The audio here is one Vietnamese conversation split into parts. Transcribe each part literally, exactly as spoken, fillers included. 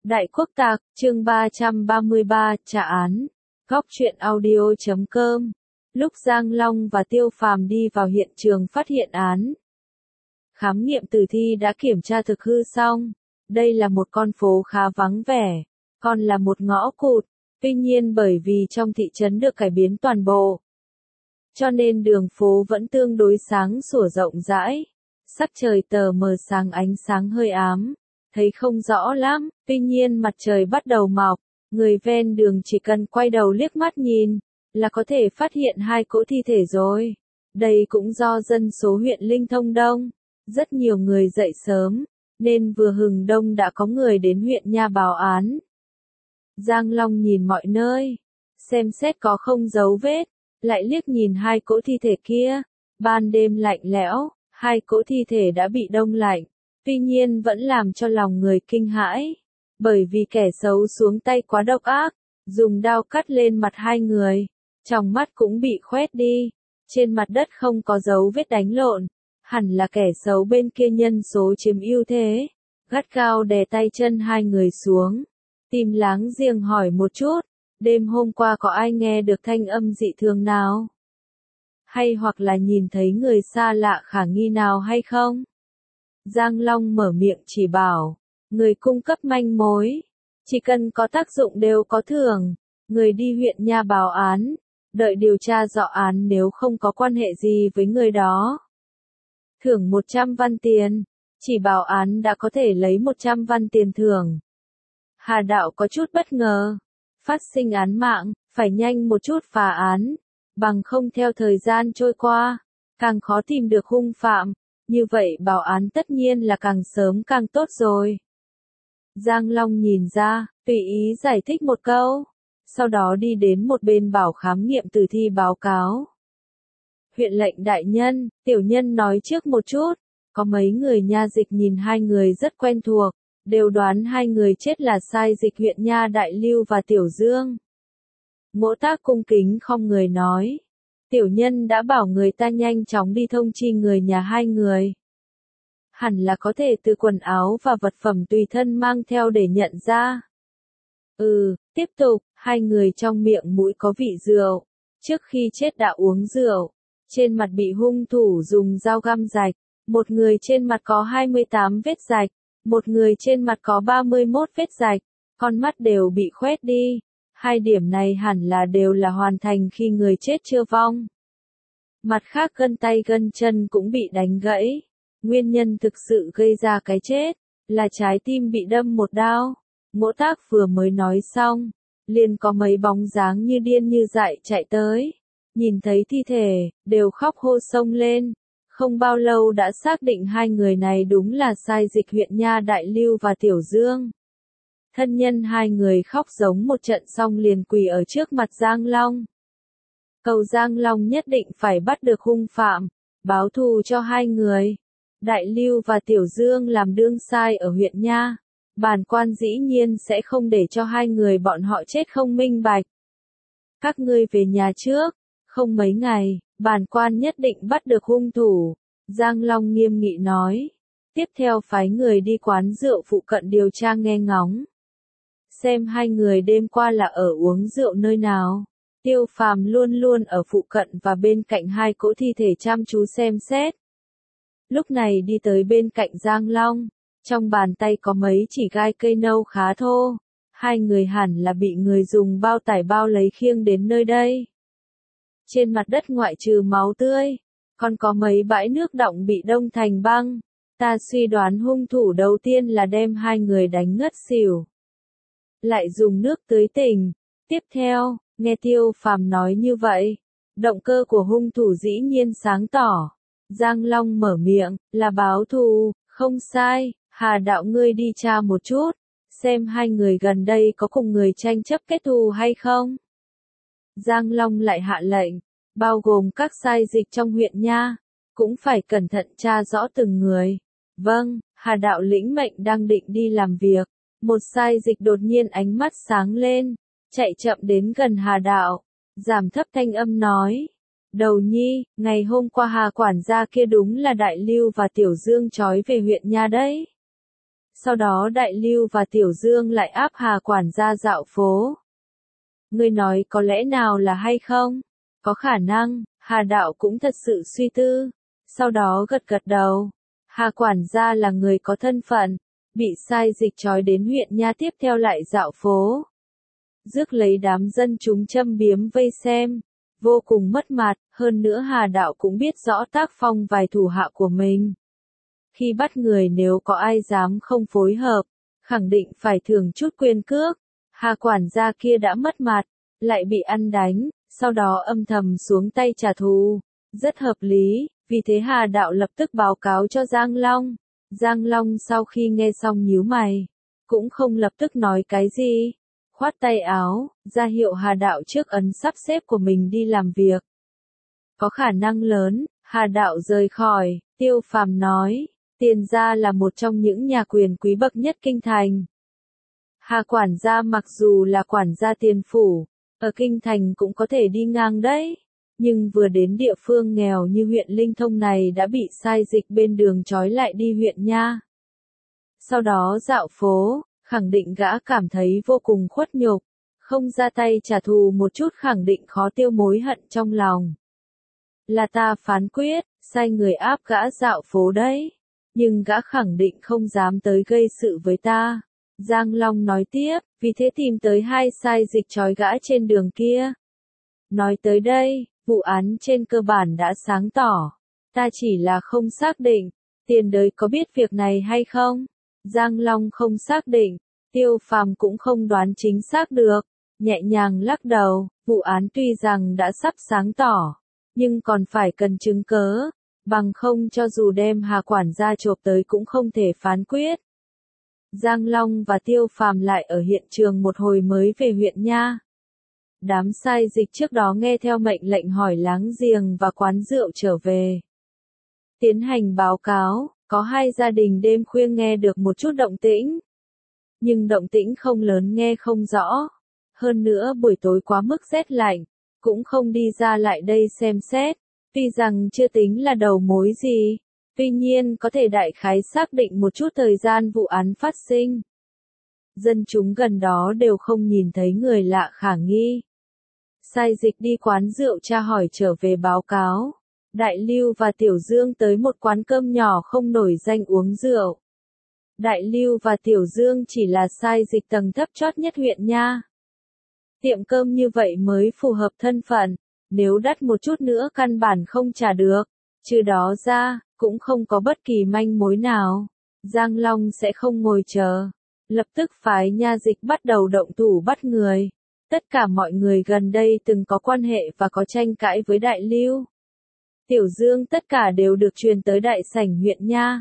Đại Quốc Tạc, chương ba trăm ba mươi ba, trả án. Góc truyện audio chấm com. Lúc Giang Long và Tiêu Phàm đi vào hiện trường phát hiện án. Khám nghiệm tử thi đã kiểm tra thực hư xong. Đây là một con phố khá vắng vẻ, còn là một ngõ cụt. Tuy nhiên bởi vì trong thị trấn được cải biến toàn bộ, cho nên đường phố vẫn tương đối sáng sủa rộng rãi. Sắc trời tờ mờ sáng, ánh sáng hơi ám, thấy không rõ lắm, tuy nhiên mặt trời bắt đầu mọc, người ven đường chỉ cần quay đầu liếc mắt nhìn, là có thể phát hiện hai cỗ thi thể rồi. Đây cũng do dân số huyện Linh Thông đông, rất nhiều người dậy sớm, nên vừa hừng đông đã có người đến huyện nha báo án. Giang Long nhìn mọi nơi, xem xét có không dấu vết, lại liếc nhìn hai cỗ thi thể kia, ban đêm lạnh lẽo, hai cỗ thi thể đã bị đông lạnh. Tuy nhiên vẫn làm cho lòng người kinh hãi, bởi vì kẻ xấu xuống tay quá độc ác, dùng đao cắt lên mặt hai người, tròng mắt cũng bị khoét đi, trên mặt đất không có dấu vết đánh lộn, hẳn là kẻ xấu bên kia nhân số chiếm ưu thế, gắt gao đè tay chân hai người xuống, tìm láng giềng hỏi một chút, đêm hôm qua có ai nghe được thanh âm dị thường nào? Hay hoặc là nhìn thấy người xa lạ khả nghi nào hay không? Giang Long mở miệng chỉ bảo, người cung cấp manh mối, chỉ cần có tác dụng đều có thưởng, người đi huyện nha báo án, đợi điều tra rõ án, nếu không có quan hệ gì với người đó. Thưởng một trăm văn tiền, chỉ báo án đã có thể lấy một trăm văn tiền thưởng. Hà Đạo có chút bất ngờ, phát sinh án mạng, phải nhanh một chút phá án, bằng không theo thời gian trôi qua, càng khó tìm được hung phạm. Như vậy báo án tất nhiên là càng sớm càng tốt rồi. Giang Long nhìn ra, tùy ý giải thích một câu, sau đó đi đến một bên bảo khám nghiệm tử thi báo cáo. Huyện lệnh đại nhân, tiểu nhân nói trước một chút, có mấy người nha dịch nhìn hai người rất quen thuộc, đều đoán hai người chết là sai dịch huyện nha Đại Lưu và Tiểu Dương. Ngỗ Tác cung kính không người nói. Tiểu nhân đã bảo người ta nhanh chóng đi thông chi người nhà hai người. Hẳn là có thể từ quần áo và vật phẩm tùy thân mang theo để nhận ra. Ừ, tiếp tục, hai người trong miệng mũi có vị rượu. Trước khi chết đã uống rượu. Trên mặt bị hung thủ dùng dao găm rạch. Một người trên mặt có hai mươi tám vết rạch. Một người trên mặt có ba mươi mốt vết rạch. Con mắt đều bị khoét đi. Hai điểm này hẳn là đều là hoàn thành khi người chết chưa vong. Mặt khác gân tay gân chân cũng bị đánh gãy. Nguyên nhân thực sự gây ra cái chết là trái tim bị đâm một đao. Ngỗ Tác vừa mới nói xong, liền có mấy bóng dáng như điên như dại chạy tới. Nhìn thấy thi thể, đều khóc hô xông lên. Không bao lâu đã xác định hai người này đúng là sai dịch huyện nha Đại Lưu và Tiểu Dương. Thân nhân hai người khóc giống một trận xong liền quỳ ở trước mặt Giang Long. Cầu Giang Long nhất định phải bắt được hung phạm, báo thù cho hai người. Đại Lưu và Tiểu Dương làm đương sai ở huyện nha. Bản quan dĩ nhiên sẽ không để cho hai người bọn họ chết không minh bạch. Các ngươi về nhà trước, không mấy ngày, bản quan nhất định bắt được hung thủ. Giang Long nghiêm nghị nói. Tiếp theo phái người đi quán rượu phụ cận điều tra nghe ngóng. Xem hai người đêm qua là ở uống rượu nơi nào. Tiêu Phàm luôn luôn ở phụ cận và bên cạnh hai cỗ thi thể chăm chú xem xét. Lúc này đi tới bên cạnh Giang Long, trong bàn tay có mấy chỉ gai cây nâu khá thô. Hai người hẳn là bị người dùng bao tải bao lấy khiêng đến nơi đây. Trên mặt đất ngoại trừ máu tươi, còn có mấy bãi nước đọng bị đông thành băng. Ta suy đoán hung thủ đầu tiên là đem hai người đánh ngất xỉu, lại dùng nước tưới tỉnh. Tiếp theo, nghe Tiêu Phàm nói như vậy, động cơ của hung thủ dĩ nhiên sáng tỏ. Giang Long mở miệng, là báo thù, không sai. Hà Đạo ngươi đi tra một chút, xem hai người gần đây có cùng người tranh chấp kết thù hay không. Giang Long lại hạ lệnh, bao gồm các sai dịch trong huyện nha, cũng phải cẩn thận tra rõ từng người. Vâng, Hà Đạo lĩnh mệnh đang định đi làm việc. Một sai dịch đột nhiên ánh mắt sáng lên, chạy chậm đến gần Hà Đạo, giảm thấp thanh âm nói. Đầu nhi, ngày hôm qua Hà quản gia kia đúng là Đại Lưu và Tiểu Dương trói về huyện nha đấy. Sau đó Đại Lưu và Tiểu Dương lại áp Hà quản gia dạo phố. Ngươi nói có lẽ nào là hay không? Có khả năng, Hà đạo cũng thật sự suy tư. Sau đó gật gật đầu. Hà quản gia là người có thân phận, bị sai dịch trói đến huyện Nha tiếp theo lại dạo phố. Rước lấy đám dân chúng châm biếm vây xem, vô cùng mất mặt, hơn nữa Hà đạo cũng biết rõ tác phong vài thủ hạ của mình. Khi bắt người nếu có ai dám không phối hợp, khẳng định phải thưởng chút quyền cước. Hà quản gia kia đã mất mặt, lại bị ăn đánh, sau đó âm thầm xuống tay trả thù. Rất hợp lý, vì thế Hà đạo lập tức báo cáo cho Giang Long. Giang Long sau khi nghe xong nhíu mày, cũng không lập tức nói cái gì. Khoát tay áo, ra hiệu Hà đạo trước ấn sắp xếp của mình đi làm việc. Có khả năng lớn, Hà đạo rời khỏi, Tiêu Phàm nói, Tiền gia là một trong những nhà quyền quý bậc nhất kinh thành. Hà quản gia mặc dù là quản gia tiền phủ, ở kinh thành cũng có thể đi ngang đấy, nhưng vừa đến địa phương nghèo như huyện Linh Thông này đã bị sai dịch bên đường trói lại đi huyện Nha. Sau đó dạo phố, khẳng định gã cảm thấy vô cùng khuất nhục, không ra tay trả thù một chút khẳng định khó tiêu mối hận trong lòng. Là ta phán quyết, sai người áp gã dạo phố đấy, nhưng gã khẳng định không dám tới gây sự với ta. Giang Long nói tiếp, vì thế tìm tới hai sai dịch trói gã trên đường kia. Nói tới đây, vụ án trên cơ bản đã sáng tỏ, ta chỉ là không xác định, tiền đới có biết việc này hay không? Giang Long không xác định, Tiêu Phàm cũng không đoán chính xác được, nhẹ nhàng lắc đầu, vụ án tuy rằng đã sắp sáng tỏ, nhưng còn phải cần chứng cớ, bằng không cho dù đem Hà quản gia chộp tới cũng không thể phán quyết. Giang Long và Tiêu Phàm lại ở hiện trường một hồi mới về huyện Nha. Đám sai dịch trước đó nghe theo mệnh lệnh hỏi láng giềng và quán rượu trở về. Tiến hành báo cáo, có hai gia đình đêm khuya nghe được một chút động tĩnh. Nhưng động tĩnh không lớn nghe không rõ. Hơn nữa buổi tối quá mức rét lạnh, cũng không đi ra lại đây xem xét. Tuy rằng chưa tính là đầu mối gì, tuy nhiên có thể đại khái xác định một chút thời gian vụ án phát sinh. Dân chúng gần đó đều không nhìn thấy người lạ khả nghi. Sai dịch đi quán rượu tra hỏi trở về báo cáo. Đại Lưu và Tiểu Dương tới một quán cơm nhỏ không nổi danh uống rượu. Đại Lưu và Tiểu Dương chỉ là sai dịch tầng thấp chót nhất huyện Nha. Tiệm cơm như vậy mới phù hợp thân phận, nếu đắt một chút nữa căn bản không trả được. Trừ đó ra, cũng không có bất kỳ manh mối nào. Giang Long sẽ không ngồi chờ, lập tức phái nha dịch bắt đầu động thủ bắt người. Tất cả mọi người gần đây từng có quan hệ và có tranh cãi với Đại Lưu, Tiểu Dương tất cả đều được truyền tới đại sảnh huyện Nha.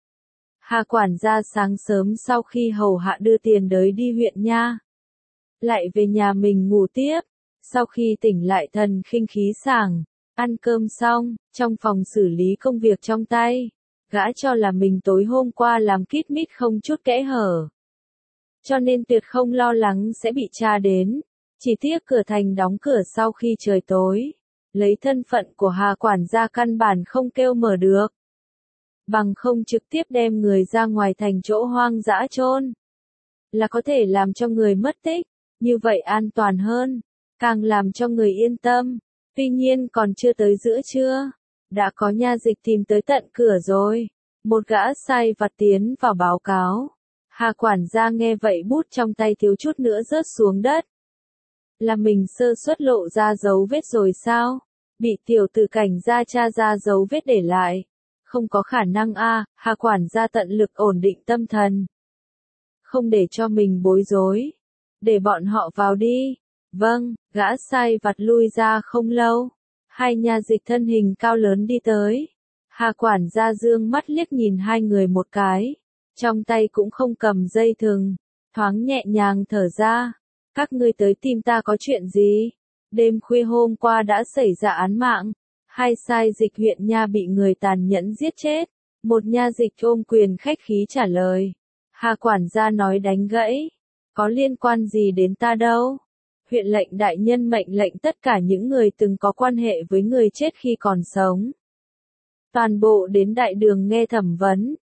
Hà quản gia sáng sớm sau khi hầu hạ đưa tiền đới đi huyện Nha, lại về nhà mình ngủ tiếp. Sau khi tỉnh lại thần khinh khí sảng, ăn cơm xong, trong phòng xử lý công việc trong tay, gã cho là mình tối hôm qua làm kít mít không chút kẽ hở, cho nên tuyệt không lo lắng sẽ bị tra đến. Chỉ tiếc cửa thành đóng cửa sau khi trời tối, lấy thân phận của Hà quản gia căn bản không kêu mở được. Bằng không trực tiếp đem người ra ngoài thành chỗ hoang dã chôn, là có thể làm cho người mất tích, như vậy an toàn hơn, càng làm cho người yên tâm. Tuy nhiên còn chưa tới giữa trưa, đã có nha dịch tìm tới tận cửa rồi. Một gã sai vặt tiến vào báo cáo. Hà quản gia nghe vậy bút trong tay thiếu chút nữa rớt xuống đất. Là mình sơ suất lộ ra dấu vết rồi sao? Bị tiểu tử cảnh gia tra ra dấu vết để lại. Không có khả năng a. À, Hà quản gia tận lực ổn định tâm thần. Không để cho mình bối rối. Để bọn họ vào đi. Vâng, gã sai vặt lui ra không lâu. Hai nha dịch thân hình cao lớn đi tới. Hà quản gia dương mắt liếc nhìn hai người một cái. Trong tay cũng không cầm dây thừng. Thoáng nhẹ nhàng thở ra. Các ngươi tới tìm ta có chuyện gì? Đêm khuya hôm qua đã xảy ra án mạng. Hai sai dịch huyện Nha bị người tàn nhẫn giết chết. Một nha dịch ôm quyền khách khí trả lời. Hà quản gia nói đánh gãy. Có liên quan gì đến ta đâu? Huyện lệnh đại nhân mệnh lệnh tất cả những người từng có quan hệ với người chết khi còn sống. Toàn bộ đến đại đường nghe thẩm vấn.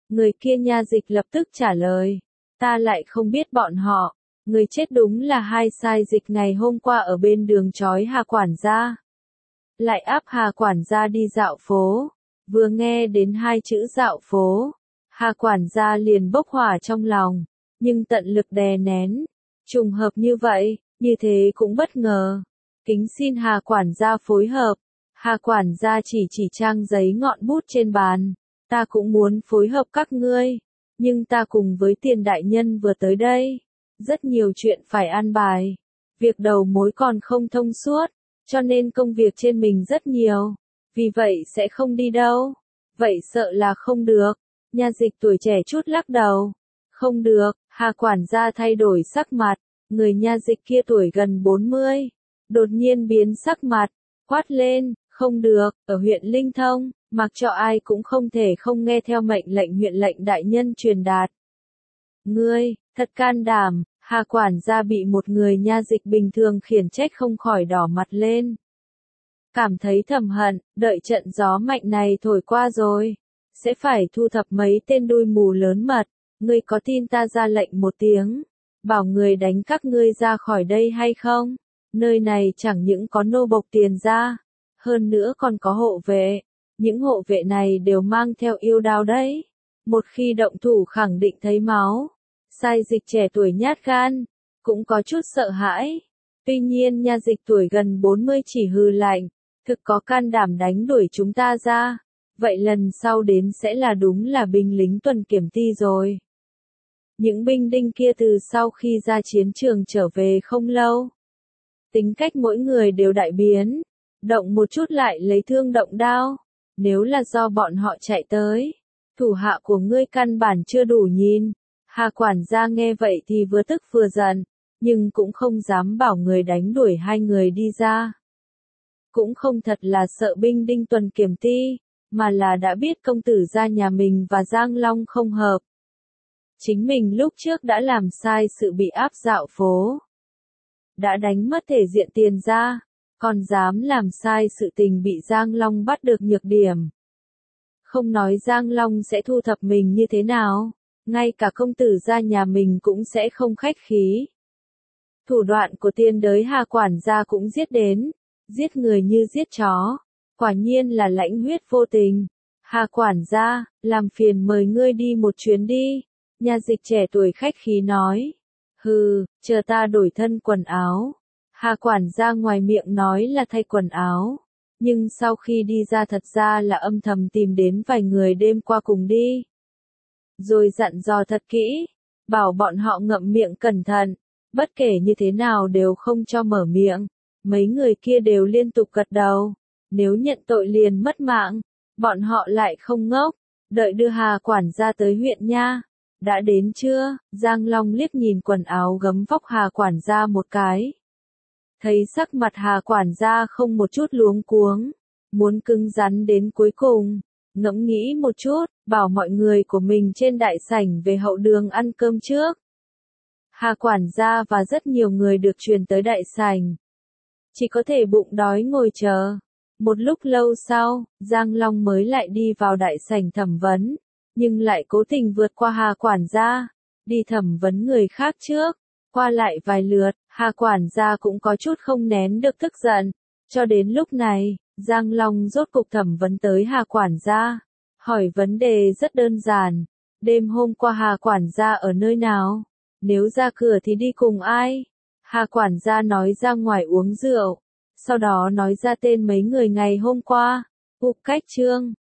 Người kia nha dịch lập tức trả lời. Ta lại không biết bọn họ. Người chết đúng là hai sai dịch ngày hôm qua ở bên đường trói Hà quản gia. Lại áp Hà quản gia đi dạo phố. Vừa nghe đến hai chữ dạo phố, Hà quản gia liền bốc hỏa trong lòng, nhưng tận lực đè nén. Trùng hợp như vậy, như thế cũng bất ngờ. Kính xin Hà quản gia phối hợp. Hà quản gia chỉ chỉ trang giấy ngọn bút trên bàn. Ta cũng muốn phối hợp các ngươi, nhưng ta cùng với Tiền đại nhân vừa tới đây. Rất nhiều chuyện phải an bài. Việc đầu mối còn không thông suốt, cho nên công việc trên mình rất nhiều. Vì vậy sẽ không đi đâu. Vậy sợ là không được. Nha dịch tuổi trẻ chút lắc đầu. Không được, Hà quản gia thay đổi sắc mặt. Người nha dịch kia tuổi gần bốn mươi. Đột nhiên biến sắc mặt, quát lên, không được, ở huyện Linh Thông, mặc cho ai cũng không thể không nghe theo mệnh lệnh huyện lệnh đại nhân truyền đạt. Ngươi, thật can đảm, Hà quản gia bị một người nha dịch bình thường khiển trách không khỏi đỏ mặt lên. Cảm thấy thầm hận, đợi trận gió mạnh này thổi qua rồi, sẽ phải thu thập mấy tên đuôi mù lớn mật, ngươi có tin ta ra lệnh một tiếng, bảo người đánh các ngươi ra khỏi đây hay không? Nơi này chẳng những có nô bộc Tiền gia, hơn nữa còn có hộ vệ, những hộ vệ này đều mang theo yêu đao đấy. Một khi động thủ khẳng định thấy máu. Sai dịch trẻ tuổi nhát gan, cũng có chút sợ hãi. Tuy nhiên nha dịch tuổi gần bốn mươi chỉ hừ lạnh, thực có can đảm đánh đuổi chúng ta ra. Vậy lần sau đến sẽ là đúng là binh lính tuần kiểm ty rồi. Những binh đinh kia từ sau khi ra chiến trường trở về không lâu. Tính cách mỗi người đều đại biến, động một chút lại lấy thương động đao. Nếu là do bọn họ chạy tới, thủ hạ của ngươi căn bản chưa đủ nhìn. Hà quản gia nghe vậy thì vừa tức vừa giận, nhưng cũng không dám bảo người đánh đuổi hai người đi ra. Cũng không thật là sợ binh đinh tuần kiểm ty, mà là đã biết công tử gia nhà mình và Giang Long không hợp. Chính mình lúc trước đã làm sai sự bị áp dạo phố. Đã đánh mất thể diện Tiền gia, còn dám làm sai sự tình bị Giang Long bắt được nhược điểm. Không nói Giang Long sẽ thu thập mình như thế nào, ngay cả công tử gia nhà mình cũng sẽ không khách khí. Thủ đoạn của tiên đới Hà quản gia cũng giết đến, giết người như giết chó, quả nhiên là lãnh huyết vô tình. Hà quản gia, làm phiền mời ngươi đi một chuyến đi, nha dịch trẻ tuổi khách khí nói. Hừ, chờ ta đổi thân quần áo. Hà quản gia ngoài miệng nói là thay quần áo, nhưng sau khi đi ra thật ra là âm thầm tìm đến vài người đêm qua cùng đi. Rồi dặn dò thật kỹ, bảo bọn họ ngậm miệng cẩn thận, bất kể như thế nào đều không cho mở miệng. Mấy người kia đều liên tục gật đầu, nếu nhận tội liền mất mạng, bọn họ lại không ngốc, đợi đưa Hà quản gia tới huyện nha. Đã đến chưa? Giang Long liếc nhìn quần áo gấm vóc Hà quản gia một cái. Thấy sắc mặt Hà quản gia không một chút luống cuống, muốn cứng rắn đến cuối cùng, ngẫm nghĩ một chút, bảo mọi người của mình trên đại sảnh về hậu đường ăn cơm trước. Hà quản gia và rất nhiều người được truyền tới đại sảnh. Chỉ có thể bụng đói ngồi chờ. Một lúc lâu sau, Giang Long mới lại đi vào đại sảnh thẩm vấn, nhưng lại cố tình vượt qua Hà quản gia, đi thẩm vấn người khác trước. Qua lại vài lượt, Hà quản gia cũng có chút không nén được tức giận. Cho đến lúc này, Giang Long rốt cục thẩm vấn tới Hà quản gia. Hỏi vấn đề rất đơn giản. Đêm hôm qua Hà quản gia ở nơi nào? Nếu ra cửa thì đi cùng ai? Hà quản gia nói ra ngoài uống rượu. Sau đó nói ra tên mấy người ngày hôm qua. Ục Cách Trương,